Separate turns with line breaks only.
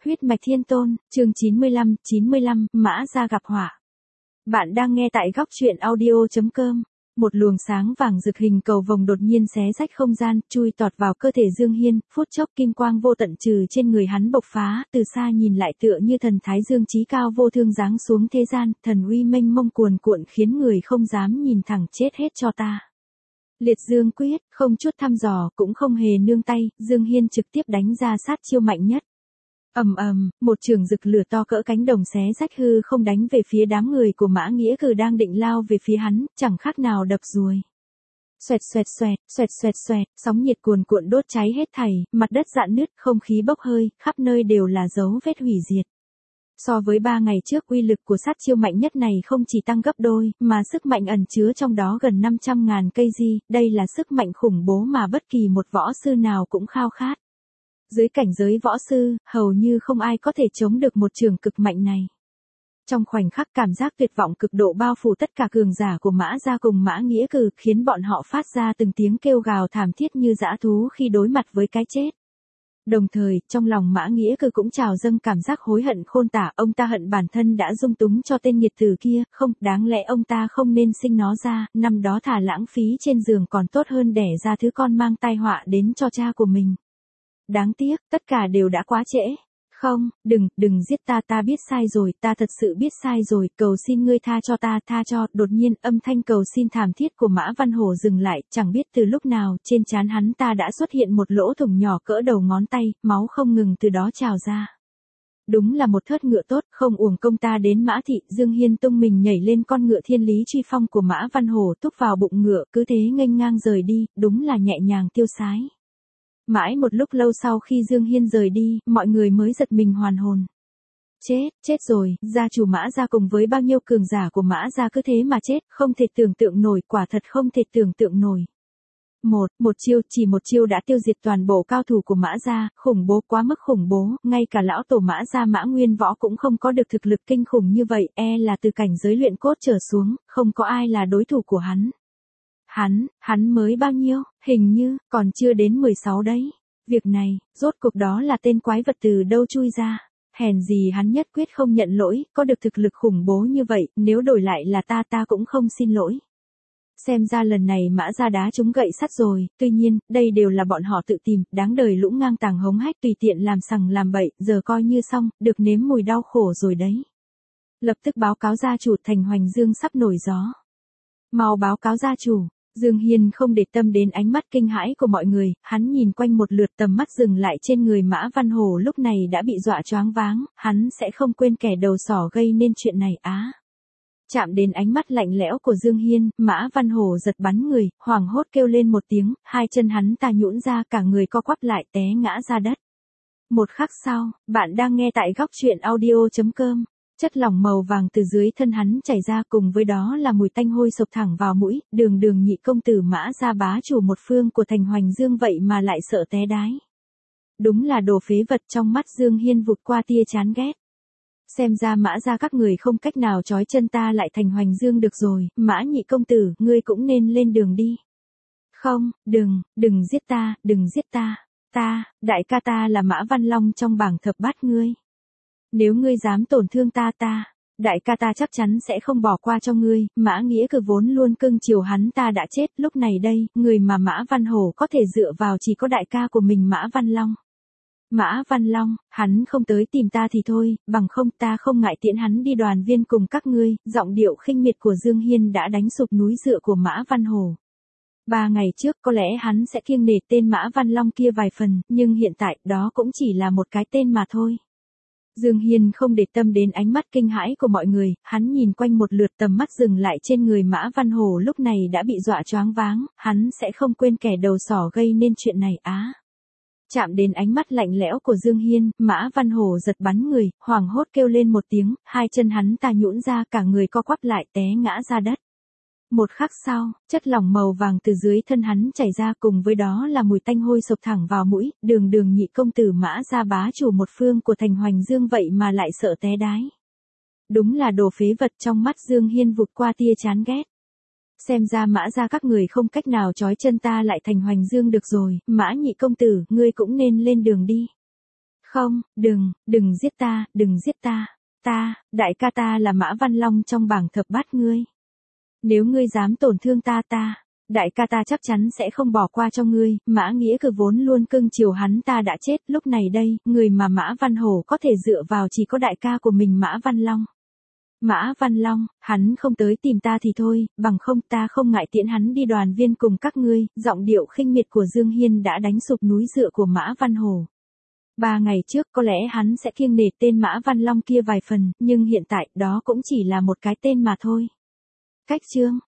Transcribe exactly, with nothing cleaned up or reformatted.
Huyết mạch thiên tôn, chương chín mươi lăm, chín mươi lăm, Mã Gia gặp họa. Bạn đang nghe tại góc truyện audio chấm com. Một luồng sáng vàng rực hình cầu vồng đột nhiên xé rách không gian, chui tọt vào cơ thể Dương Hiên, phút chốc kim quang vô tận trừ trên người hắn bộc phá, từ xa nhìn lại tựa như thần thái dương chí cao vô thương giáng xuống thế gian, thần uy mênh mông cuồn cuộn khiến người không dám nhìn thẳng, chết hết cho ta. Liệt Dương quyết, không chút thăm dò, cũng không hề nương tay, Dương Hiên trực tiếp đánh ra sát chiêu mạnh nhất. Ầm ầm, một trường rực lửa to cỡ cánh đồng xé rách hư không đánh về phía đám người của Mã Nghĩa Cử đang định lao về phía hắn, chẳng khác nào đập ruồi. Xoẹt xoẹt xoẹt, xoẹt xoẹt xoẹt, sóng nhiệt cuồn cuộn đốt cháy hết thảy, mặt đất rạn nứt, không khí bốc hơi, khắp nơi đều là dấu vết hủy diệt. So với ba ngày trước, uy lực của sát chiêu mạnh nhất này không chỉ tăng gấp đôi, mà sức mạnh ẩn chứa trong đó gần năm trăm ngàn cây di, đây là sức mạnh khủng bố mà bất kỳ một võ sư nào cũng khao khát. Dưới cảnh giới võ sư, hầu như không ai có thể chống được một trường cực mạnh này. Trong khoảnh khắc cảm giác tuyệt vọng cực độ bao phủ tất cả cường giả của Mã Gia cùng Mã Nghĩa Cử, khiến bọn họ phát ra từng tiếng kêu gào thảm thiết như dã thú khi đối mặt với cái chết. Đồng thời, trong lòng Mã Nghĩa Cử cũng trào dâng cảm giác hối hận khôn tả, ông ta hận bản thân đã dung túng cho tên nghiệt tử kia, không, đáng lẽ ông ta không nên sinh nó ra, năm đó thả lãng phí trên giường còn tốt hơn đẻ ra thứ con mang tai họa đến cho cha của mình. Đáng tiếc, tất cả đều đã quá trễ. Không, đừng, đừng giết ta, ta biết sai rồi, ta thật sự biết sai rồi, cầu xin ngươi tha cho ta, tha cho. Đột nhiên, âm thanh cầu xin thảm thiết của Mã Văn Hổ dừng lại, chẳng biết từ lúc nào, trên trán hắn ta đã xuất hiện một lỗ thủng nhỏ cỡ đầu ngón tay, máu không ngừng từ đó trào ra. Đúng là một thớt ngựa tốt, không uổng công ta đến Mã Thị. Dương Hiên tung mình nhảy lên con ngựa thiên lý truy phong của Mã Văn Hổ, túc vào bụng ngựa, cứ thế nghênh ngang rời đi, đúng là nhẹ nhàng tiêu sái. Mãi một lúc lâu sau khi Dương Hiên rời đi, mọi người mới giật mình hoàn hồn. Chết, chết rồi, gia chủ Mã Gia cùng với bao nhiêu cường giả của Mã Gia cứ thế mà chết, không thể tưởng tượng nổi, quả thật không thể tưởng tượng nổi. Một, một chiêu, chỉ một chiêu đã tiêu diệt toàn bộ cao thủ của Mã Gia, khủng bố quá mức khủng bố, ngay cả lão tổ Mã Gia Mã Nguyên Võ cũng không có được thực lực kinh khủng như vậy, e là từ cảnh giới luyện cốt trở xuống, không có ai là đối thủ của hắn. Hắn, hắn mới bao nhiêu, hình như, còn chưa đến mười sáu đấy. Việc này, rốt cuộc đó là tên quái vật từ đâu chui ra. Hèn gì hắn nhất quyết không nhận lỗi, có được thực lực khủng bố như vậy, nếu đổi lại là ta ta cũng không xin lỗi. Xem ra lần này Mã Gia đá trúng gậy sắt rồi, tuy nhiên, đây đều là bọn họ tự tìm, đáng đời lũ ngang tàng hống hách tùy tiện làm sằng làm bậy, giờ coi như xong, được nếm mùi đau khổ rồi đấy. Lập tức báo cáo gia chủ, Thành Hoành Dương sắp nổi gió. Mau báo cáo gia chủ. Dương Hiên không để tâm đến ánh mắt kinh hãi của mọi người, hắn nhìn quanh một lượt, tầm mắt dừng lại trên người Mã Văn Hổ lúc này đã bị dọa choáng váng, hắn sẽ không quên kẻ đầu sỏ gây nên chuyện này á. Chạm đến ánh mắt lạnh lẽo của Dương Hiên, Mã Văn Hổ giật bắn người, hoảng hốt kêu lên một tiếng, hai chân hắn ta nhũn ra, cả người co quắp lại té ngã ra đất. Một khắc sau, bạn đang nghe tại góc truyện audio chấm com. Chất lỏng màu vàng từ dưới thân hắn chảy ra, cùng với đó là mùi tanh hôi sộc thẳng vào mũi, đường đường nhị công tử Mã Gia bá chủ một phương của Thành Hoành Dương vậy mà lại sợ té đái. Đúng là đồ phế vật. Trong mắt Dương Hiên vụt qua tia chán ghét. Xem ra Mã Gia các người không cách nào trói chân ta lại Thành Hoành Dương được rồi, Mã nhị công tử, ngươi cũng nên lên đường đi. Không, đừng, đừng giết ta, đừng giết ta, ta, đại ca ta là Mã Văn Long trong bảng thập bát ngươi. Nếu ngươi dám tổn thương ta ta, đại ca ta chắc chắn sẽ không bỏ qua cho ngươi. Mã Nghĩa Cử vốn luôn cưng chiều hắn ta đã chết, lúc này đây, người mà Mã Văn Hổ có thể dựa vào chỉ có đại ca của mình Mã Văn Long. Mã Văn Long, hắn không tới tìm ta thì thôi, bằng không ta không ngại tiễn hắn đi đoàn viên cùng các ngươi. Giọng điệu khinh miệt của Dương Hiên đã đánh sụp núi dựa của Mã Văn Hổ. Ba ngày trước có lẽ hắn sẽ kiêng nể tên Mã Văn Long kia vài phần, nhưng hiện tại đó cũng chỉ là một cái tên mà thôi. Dương Hiên không để tâm đến ánh mắt kinh hãi của mọi người, hắn nhìn quanh một lượt, tầm mắt dừng lại trên người Mã Văn Hổ lúc này đã bị dọa choáng váng, hắn sẽ không quên kẻ đầu sỏ gây nên chuyện này á. Chạm đến ánh mắt lạnh lẽo của Dương Hiên, Mã Văn Hổ giật bắn người, hoảng hốt kêu lên một tiếng, hai chân hắn ta nhũn ra, cả người co quắp lại té ngã ra đất. Một khắc sau, chất lỏng màu vàng từ dưới thân hắn chảy ra, cùng với đó là mùi tanh hôi sộc thẳng vào mũi, đường đường nhị công tử Mã Gia bá chủ một phương của Thành Hoành Dương vậy mà lại sợ té đái. Đúng là đồ phế vật. Trong mắt Dương Hiên vụt qua tia chán ghét. Xem ra Mã Gia các người không cách nào trói chân ta lại Thành Hoành Dương được rồi, Mã nhị công tử, ngươi cũng nên lên đường đi. Không, đừng, đừng giết ta, đừng giết ta. Ta, đại ca ta là Mã Văn Long trong bảng thập bát ngươi. Nếu ngươi dám tổn thương ta ta, đại ca ta chắc chắn sẽ không bỏ qua cho ngươi. Mã Nghĩa Cử vốn luôn cưng chiều hắn ta đã chết, lúc này đây, người mà Mã Văn Hổ có thể dựa vào chỉ có đại ca của mình Mã Văn Long. Mã Văn Long, hắn không tới tìm ta thì thôi, bằng không ta không ngại tiễn hắn đi đoàn viên cùng các ngươi. Giọng điệu khinh miệt của Dương Hiên đã đánh sụp núi dựa của Mã Văn Hổ. Ba ngày trước có lẽ hắn sẽ kiêng nể tên Mã Văn Long kia vài phần, nhưng hiện tại đó cũng chỉ là một cái tên mà thôi. Cách chương